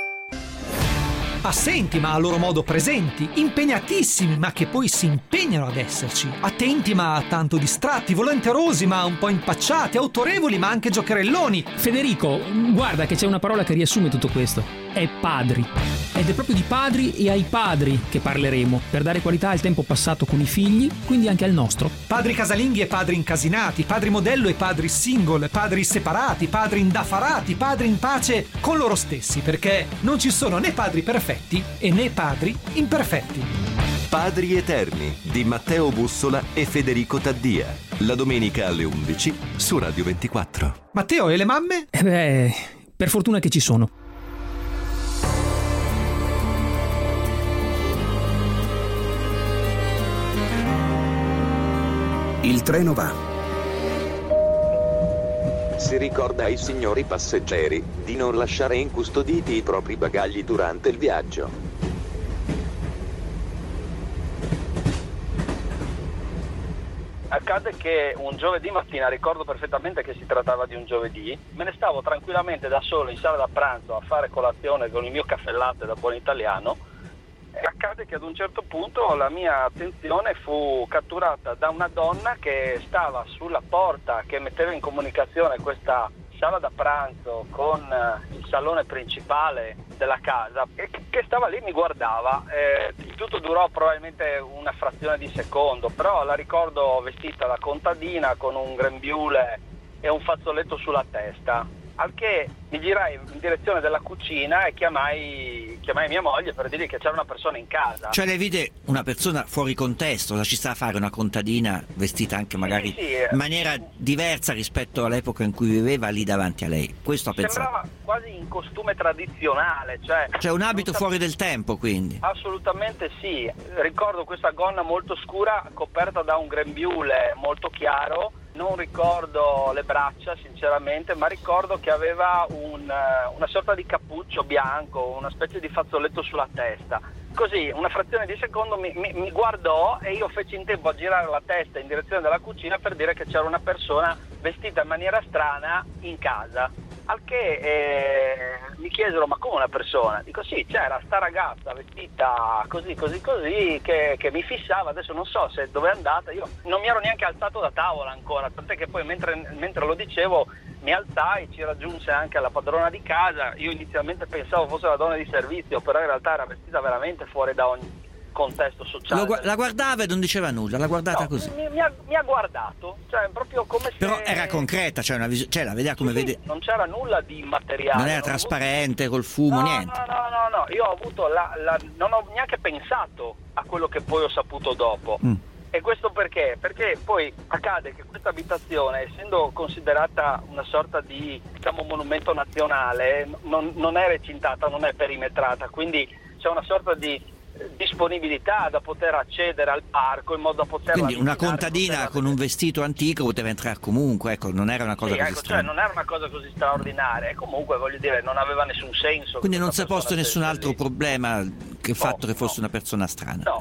Assenti ma a loro modo presenti, impegnatissimi ma che poi si impegnano ad esserci, attenti ma tanto distratti, volenterosi ma un po' impacciati, autorevoli ma anche giocherelloni. Federico, guarda che c'è una parola che riassume tutto questo: è padri. Ed è proprio di padri e ai padri che parleremo, per dare qualità al tempo passato con i figli, quindi anche al nostro. Padri casalinghi e padri incasinati, padri modello e padri single, padri separati, padri indaffarati, padri in pace con loro stessi, perché non ci sono né padri perfetti e né padri imperfetti. Padri Eterni di Matteo Bussola e Federico Taddia, la domenica alle undici su Radio ventiquattro. Matteo, e le mamme? Eh beh, per fortuna che ci sono. Il treno va. Si ricorda ai signori passeggeri di non lasciare incustoditi i propri bagagli durante il viaggio. Accade che un giovedì mattina, ricordo perfettamente che si trattava di un giovedì, me ne stavo tranquillamente da solo in sala da pranzo a fare colazione con il mio caffè latte da buon italiano. E accade che ad un certo punto la mia attenzione fu catturata da una donna che stava sulla porta che metteva in comunicazione questa sala da pranzo con il salone principale della casa, e che stava lì, mi guardava. Eh, il tutto durò probabilmente una frazione di secondo, però la ricordo vestita da contadina con un grembiule e un fazzoletto sulla testa. Al che mi girai in direzione della cucina e chiamai, chiamai mia moglie per dire che c'era una persona in casa. Cioè lei vide una persona fuori contesto, la ci sta a fare una contadina vestita anche magari sì, sì, in maniera diversa rispetto all'epoca in cui viveva lì davanti a lei. Questo ha pensato. Sembrava quasi in costume tradizionale, cioè, cioè un abito sap- fuori del tempo, quindi. Assolutamente sì. Ricordo questa gonna molto scura coperta da un grembiule molto chiaro. Non ricordo le braccia sinceramente, ma ricordo che aveva un, una sorta di cappuccio bianco, una specie di fazzoletto sulla testa. Così, una frazione di secondo mi, mi, mi guardò e io feci in tempo a girare la testa in direzione della cucina per dire che c'era una persona vestita in maniera strana in casa. Al che eh, mi chiesero: ma come una persona? Dico sì, c'era sta ragazza vestita così così così che, che mi fissava. Adesso non so se dove è andata, io non mi ero neanche alzato da tavola ancora, tant'è che poi mentre, mentre lo dicevo mi alzai, ci raggiunse anche la padrona di casa. Io inizialmente pensavo fosse la donna di servizio, però in realtà era vestita veramente fuori da ogni contesto sociale. Lo, la guardava e non diceva nulla, l'ha guardata no, così. Mi, mi, ha, mi ha guardato, cioè proprio come se... Però era concreta, cioè, una vis- cioè la vedeva come sì, vede. Non c'era nulla di materiale. Non era trasparente avuto... col fumo, no, niente. No, no, no, no, io ho avuto la, la... non ho neanche pensato a quello che poi ho saputo dopo. Mm. E questo perché? Perché poi accade che questa abitazione, essendo considerata una sorta di, diciamo, monumento nazionale, non, non è recintata, non è perimetrata, quindi c'è una sorta di disponibilità da poter accedere al parco in modo da poter... Quindi una contadina con un vestito antico poteva entrare comunque, ecco, non era una cosa sì, così ecco, strana. Cioè non era una cosa così straordinaria e comunque voglio dire non aveva nessun senso. Quindi non si è posto nessun altro lì. problema che il no, fatto che fosse no. una persona strana. No.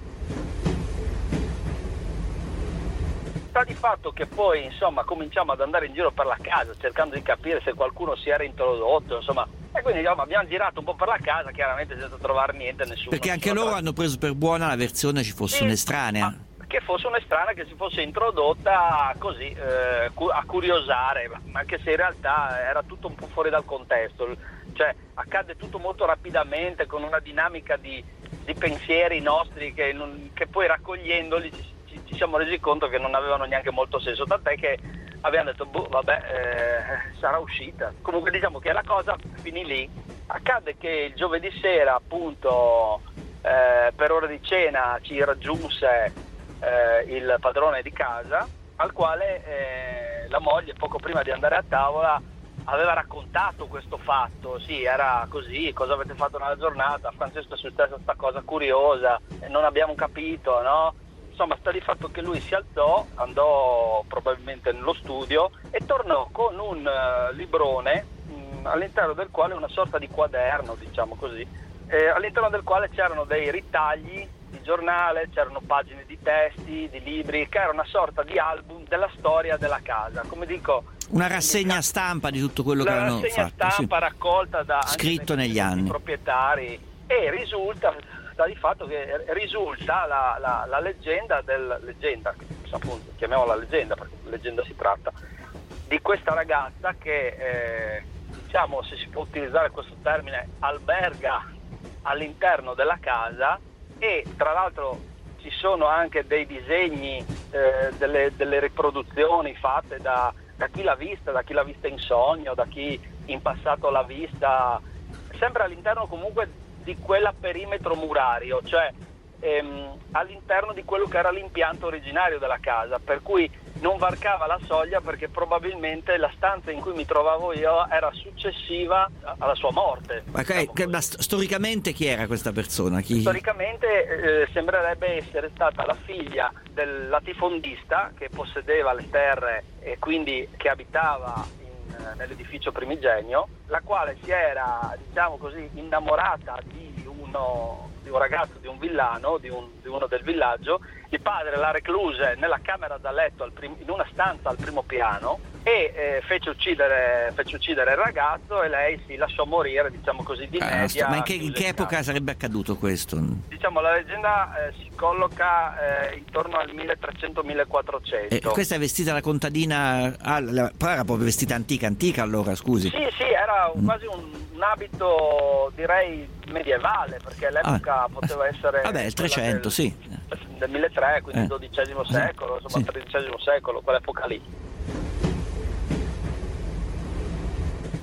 Sta di fatto che poi insomma cominciamo ad andare in giro per la casa cercando di capire se qualcuno si era introdotto, insomma, e quindi insomma, abbiamo girato un po' per la casa, chiaramente senza trovare niente, nessuno. Perché anche loro hanno preso per buona la versione ci fosse sì, un'estranea. Che fosse un'estranea che si fosse introdotta così eh, a curiosare, anche se in realtà era tutto un po' fuori dal contesto, cioè accade tutto molto rapidamente con una dinamica di, di pensieri nostri che, non, che poi raccogliendoli ci, ci, ci siamo resi conto che non avevano neanche molto senso, tant'è che abbiamo detto boh, vabbè, eh, sarà uscita. Comunque diciamo che la cosa finì lì. Accade che il giovedì sera appunto eh, per ora di cena ci raggiunse Eh, il padrone di casa, al quale eh, la moglie poco prima di andare a tavola aveva raccontato questo fatto. Sì, era così, cosa avete fatto nella giornata? Francesco è successa questa cosa curiosa e non abbiamo capito, no? Insomma, sta di fatto che lui si alzò, andò probabilmente nello studio e tornò con un uh, librone mh, all'interno del quale una sorta di quaderno, diciamo così, eh, all'interno del quale c'erano dei ritagli di giornale, c'erano pagine di testi, di libri, che era una sorta di album della storia della casa, come dico, una rassegna stampa di tutto quello che avevano fatto, una rassegna stampa sì. raccolta da scritto negli anni proprietari, e risulta sta di fatto che risulta la, la, la leggenda del leggenda appunto, chiamiamola leggenda perché leggenda si tratta di questa ragazza che eh, diciamo, se si può utilizzare questo termine, alberga all'interno della casa. E tra l'altro ci sono anche dei disegni, eh, delle, delle riproduzioni fatte da, da chi l'ha vista, da chi l'ha vista in sogno, da chi in passato l'ha vista, sempre all'interno comunque di quella perimetro murario, cioè ehm, all'interno di quello che era l'impianto originario della casa, per cui non varcava la soglia perché probabilmente la stanza in cui mi trovavo io era successiva alla sua morte. Ma, diciamo che, ma storicamente chi era questa persona? Chi... Storicamente eh, sembrerebbe essere stata la figlia del latifondista che possedeva le terre e quindi che abitava in, nell'edificio primigenio, la quale si era, diciamo così, innamorata di uno, di un ragazzo, di un villano, di, un, di uno del villaggio. Il padre la recluse nella camera da letto al prim- in una stanza al primo piano e eh, fece, uccidere, fece uccidere il ragazzo e lei si lasciò morire, diciamo così, di ah, media. Ma in che, in che epoca sarebbe accaduto questo? Diciamo la leggenda eh, si colloca eh, intorno al milletrecento millequattrocento. E questa è vestita la contadina, ah, la, però era proprio vestita antica, antica allora, scusi. Sì, sì, era mm. quasi un, un abito direi medievale, perché all'epoca ah. poteva essere... Vabbè, il trecento, del, sì. del milletrecento, quindi eh. dodicesimo secolo, insomma sì. tredicesimo secolo, quell'epoca lì.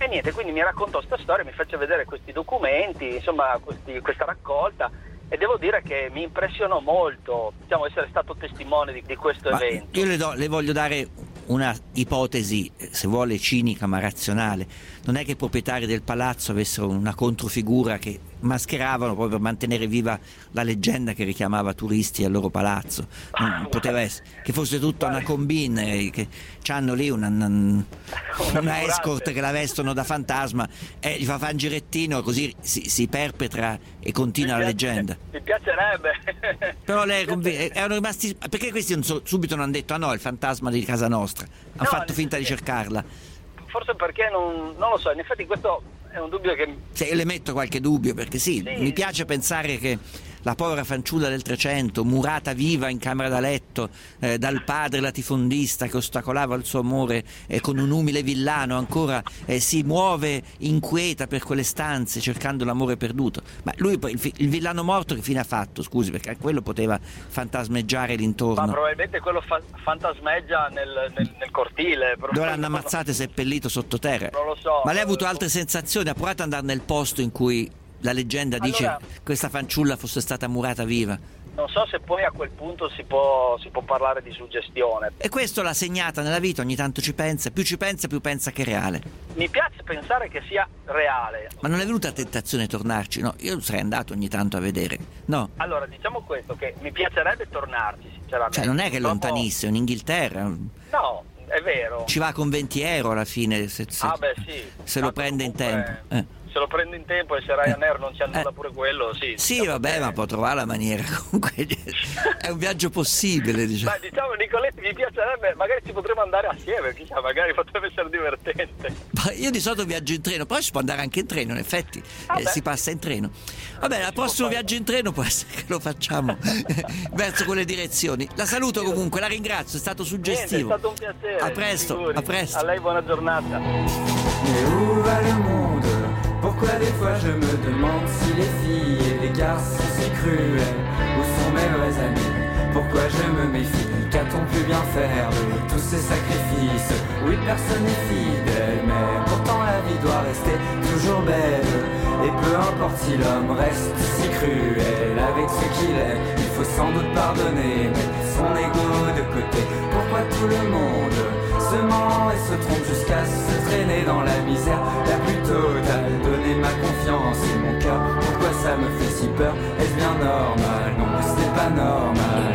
E niente, quindi mi raccontò questa storia, mi fece vedere questi documenti, insomma questi, questa raccolta, e devo dire che mi impressionò molto, diciamo, essere stato testimone di, di questo ma evento. Io le, do, le voglio dare una ipotesi, se vuole cinica ma razionale. Non è che i proprietari del palazzo avessero una controfigura che mascheravano proprio per mantenere viva la leggenda che richiamava turisti al loro palazzo. Non poteva essere che fosse tutta una combine, che hanno lì una, una, una escort che la vestono da fantasma e gli fa fare un girettino, così si, si perpetra e continua mi la piace, leggenda. Mi piacerebbe. Però lei conv- erano rimasti, perché questi non so, subito non hanno detto ah no, è il fantasma di casa nostra, hanno No, fatto finta di cercarla. Forse perché non, non lo so, in effetti questo è un dubbio che... Se io le metto qualche dubbio, perché sì, Sì. mi piace pensare che la povera fanciulla del Trecento, murata viva in camera da letto eh, dal padre latifondista che ostacolava il suo amore eh, con un umile villano, ancora eh, si muove inquieta per quelle stanze cercando l'amore perduto. Ma lui, il, fi- il villano morto che fine ha fatto? Scusi, perché quello poteva fantasmeggiare l'intorno. Ma probabilmente quello fa- fantasmeggia nel, nel, nel cortile. Dove l'hanno ammazzato e seppellito sottoterra? Non lo so. Ma lei ha avuto altre sensazioni? Ha provato ad andare nel posto in cui la leggenda dice Allora, che questa fanciulla fosse stata murata viva? Non so se poi a quel punto si può, si può parlare di suggestione. E questo l'ha segnata nella vita, ogni tanto ci pensa, più ci pensa più pensa che è reale. Mi piace pensare che sia reale. Ma non è venuta tentazione di tornarci? No, io sarei andato ogni tanto a vedere. No, Allora, diciamo questo, che mi piacerebbe tornarci, sinceramente. cioè non è che è Purtroppo- lontanissimo, in Inghilterra. No, è vero. Ci va con venti euro alla fine, se, se- Ah beh sì. se lo Tanto prende in comunque, tempo. Eh. Se lo prende in tempo e se Ryanair non ci annulla pure quello, sì. Sì, vabbè, ma può trovare la maniera. Comunque è un viaggio possibile, diciamo. Ma diciamo, Nicoletti, mi piacerebbe, magari ci potremmo andare assieme, chissà, magari potrebbe essere divertente. Ma io di solito viaggio in treno, però si può andare anche in treno, in effetti, eh, si passa in treno. Vabbè, al prossimo viaggio in treno può essere che lo facciamo verso quelle direzioni. La saluto comunque, la ringrazio, è stato suggestivo. Niente, è stato un piacere. A presto, figuri. a presto. A lei buona giornata. Mais où va le monde? Pourquoi des fois je me demande si les filles et les garçons si cruels, où sont mes vrais amis? Pourquoi je me méfie? Qu'a-t-on pu bien faire de tous ces sacrifices? Oui, personne n'est fidèle, mais pourtant la vie doit rester toujours belle. Et peu importe si l'homme reste si cruel avec ce qu'il est, il faut sans doute pardonner, mettre son ego de côté. Pourquoi tout le monde se ment et se trompe jusqu'à se traîner dans la misère la plus totale? Donner ma confiance et mon cœur, pourquoi ça me fait si peur? Est-ce bien normal? Non, ce n'est pas normal.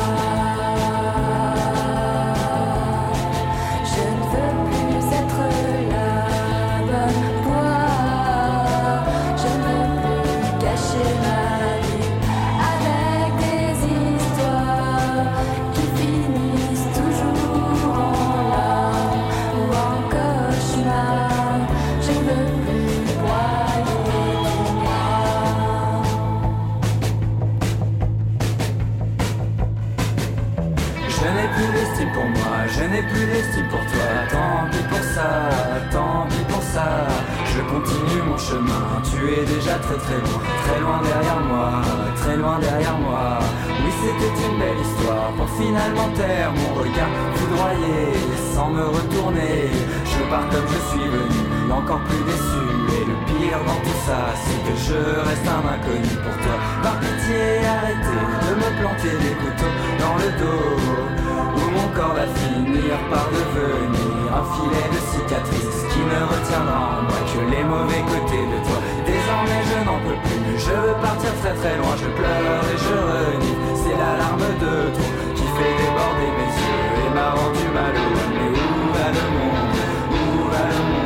Je ne veux plus être la bonne voix. Je ne veux plus cacher ma vie avec des histoires qui finissent toujours en larmes ou en cauchemar. Je ne veux plus broyer du noir. Je n'ai plus d'estime pour moi, je n'ai plus d'estime pour toi. Tant pis pour ça, tant pis pour ça. Je continue mon chemin, tu es déjà très très loin, très loin derrière moi, très loin derrière moi. Oui, c'était une belle histoire pour finalement taire mon regard foudroyé, sans me retourner. Je pars comme je suis venu, encore plus déçu. Et le pire dans tout ça, c'est que je reste un inconnu pour toi. Par pitié, arrêtez de me planter des couteaux dans le dos, où mon corps va finir par devenir un filet de cicatrices qui ne retiendra en moi que les mauvais côtés de toi. Désormais je n'en peux plus, je veux partir très très loin. Je pleure et je renie, c'est l'alarme de trop qui fait déborder mes yeux et m'a rendu malheureux. Mais où va le monde? Où va le monde?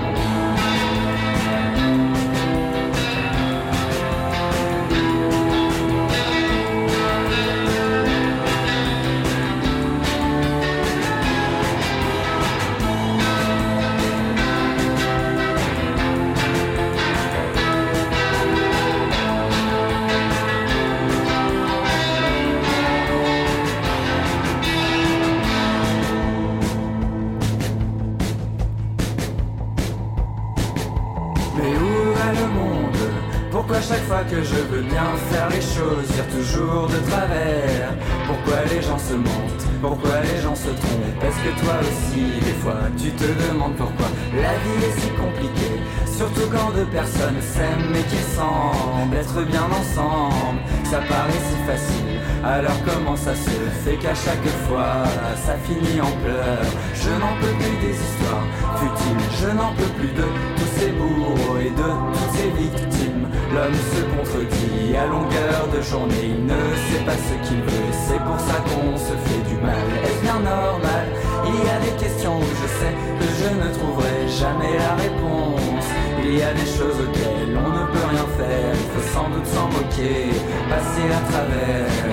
Mais où va le monde? Pourquoi chaque fois que je veux bien faire les choses, dire toujours de travers? Pourquoi les gens se mentent? Pourquoi les gens se trompent? Est-ce que toi aussi, des fois, tu te demandes pourquoi la vie est si compliquée. Surtout quand deux personnes s'aiment mais qui semblent être bien ensemble. Ça paraît si facile, alors comment ça se fait qu'à chaque fois ça finit en pleurs. Je n'en peux plus des histoires futiles, je n'en peux plus de tous ces bourreaux et de toutes ces victimes. L'homme se contredit à longueur de journée, il ne sait pas ce qu'il veut, c'est pour ça qu'on se fait du mal. Est-ce bien normal? Il y a des questions où je sais que je ne trouverai jamais la réponse. Il y a des choses auxquelles on ne peut rien faire, il faut sans doute s'en moquer, passer à travers.